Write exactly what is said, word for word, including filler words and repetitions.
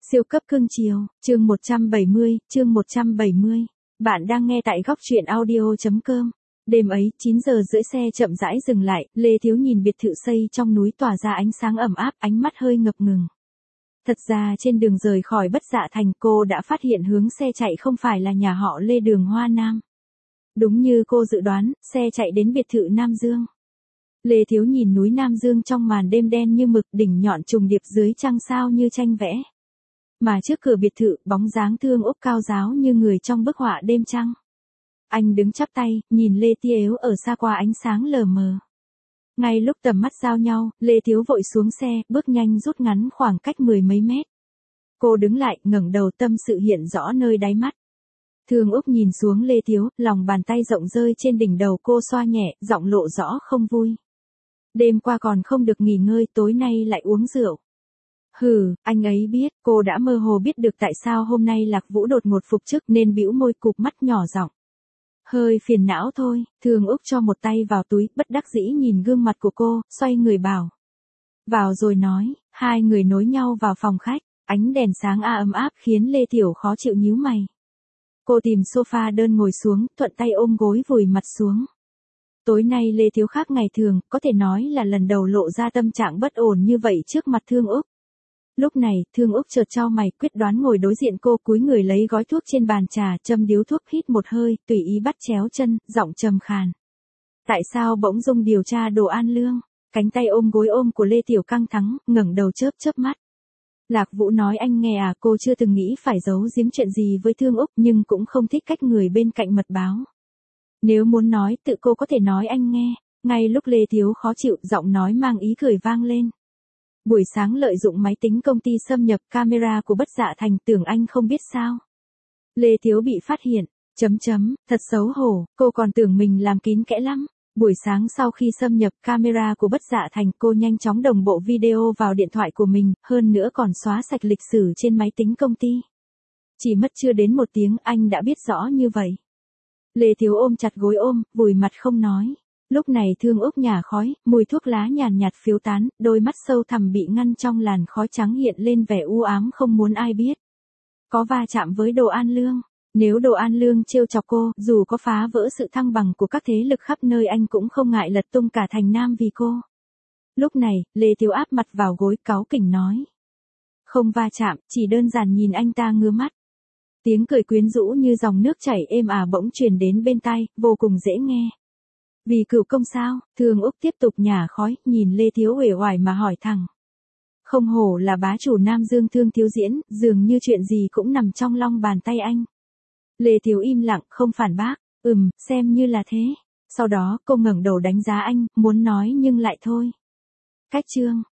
Siêu cấp cưng chiều, chương một trăm bảy mươi, chương một trăm bảy mươi. Bạn đang nghe tại góc truyện audio chấm com. Đêm ấy, chín giờ rưỡi xe chậm rãi dừng lại, Lê Thiếu nhìn biệt thự xây trong núi tỏa ra ánh sáng ẩm áp, ánh mắt hơi ngập ngừng. Thật ra trên đường rời khỏi Bất Dạ Thành cô đã phát hiện hướng xe chạy không phải là nhà họ Lê đường Hoa Nam. Đúng như cô dự đoán, xe chạy đến biệt thự Nam Dương. Lê Thiếu nhìn núi Nam Dương trong màn đêm đen như mực, đỉnh nhọn trùng điệp dưới trăng sao như tranh vẽ. Mà trước cửa biệt thự, bóng dáng Thương Úc cao ráo như người trong bức họa đêm trăng. Anh đứng chắp tay, nhìn Lê Thiếu ở xa qua ánh sáng lờ mờ. Ngay lúc tầm mắt giao nhau, Lê Thiếu vội xuống xe, bước nhanh rút ngắn khoảng cách mười mấy mét. Cô đứng lại, ngẩng đầu, tâm sự hiện rõ nơi đáy mắt. Thương Úc nhìn xuống Lê Thiếu, lòng bàn tay rộng rơi trên đỉnh đầu cô xoa nhẹ, giọng lộ rõ không vui. Đêm qua còn không được nghỉ ngơi, tối nay lại uống rượu. Hừ, anh ấy biết, cô đã mơ hồ biết được tại sao hôm nay Lạc Vũ đột ngột phục chức nên bĩu môi cụp mắt nhỏ giọng. Hơi phiền não thôi, Thương Úc cho một tay vào túi, bất đắc dĩ nhìn gương mặt của cô, xoay người bảo. Vào rồi nói, hai người nối nhau vào phòng khách, ánh đèn sáng a ấm áp khiến Lê Tiểu khó chịu nhíu mày. Cô tìm sofa đơn ngồi xuống, thuận tay ôm gối vùi mặt xuống. Tối nay Lê Thiếu khác ngày thường, có thể nói là lần đầu lộ ra tâm trạng bất ổn như vậy trước mặt Thương Úc. Lúc này, Thương Úc chợt chau mày, quyết đoán ngồi đối diện cô, cúi người lấy gói thuốc trên bàn trà, châm điếu thuốc, hít một hơi, tùy ý bắt chéo chân, giọng trầm khàn. Tại sao bỗng dưng điều tra đồ An Lương? Cánh tay ôm gối ôm của Lê Tiểu căng thẳng, ngẩng đầu chớp chớp mắt. Lạc Vũ nói anh nghe à, cô chưa từng nghĩ phải giấu giếm chuyện gì với Thương Úc, nhưng cũng không thích cách người bên cạnh mật báo. Nếu muốn nói, tự cô có thể nói anh nghe. Ngay lúc Lê Thiếu khó chịu, giọng nói mang ý cười vang lên. Buổi sáng lợi dụng máy tính công ty xâm nhập camera của Bất Dạ Thành, tưởng anh không biết sao. Lê Thiếu bị phát hiện, chấm chấm, thật xấu hổ, cô còn tưởng mình làm kín kẽ lắm. Buổi sáng sau khi xâm nhập camera của Bất Dạ Thành, cô nhanh chóng đồng bộ video vào điện thoại của mình, hơn nữa còn xóa sạch lịch sử trên máy tính công ty. Chỉ mất chưa đến một tiếng anh đã biết rõ như vậy. Lê Thiếu ôm chặt gối ôm, vùi mặt không nói. Lúc này Thương Úc nhả khói, mùi thuốc lá nhàn nhạt phiêu tán, đôi mắt sâu thẳm bị ngăn trong làn khói trắng hiện lên vẻ u ám không muốn ai biết. Có va chạm với Đồ An Lương. Nếu Đồ An Lương trêu chọc cô, dù có phá vỡ sự thăng bằng của các thế lực khắp nơi anh cũng không ngại lật tung cả thành Nam vì cô. Lúc này, Lê Thiếu áp mặt vào gối cáu kỉnh nói. Không va chạm, chỉ đơn giản nhìn anh ta ngứa mắt. Tiếng cười quyến rũ như dòng nước chảy êm ả bỗng truyền đến bên tai, vô cùng dễ nghe. Vì cửu công sao? Thương Úc tiếp tục nhả khói, nhìn Lê Thiếu uể oải mà hỏi thẳng. Không hổ là bá chủ Nam Dương Thương Thiếu Diễn, dường như chuyện gì cũng nằm trong lòng bàn tay anh. Lê Thiếu im lặng, không phản bác, ừm, xem như là thế. Sau đó, cô ngẩng đầu đánh giá anh, muốn nói nhưng lại thôi. Cách chương,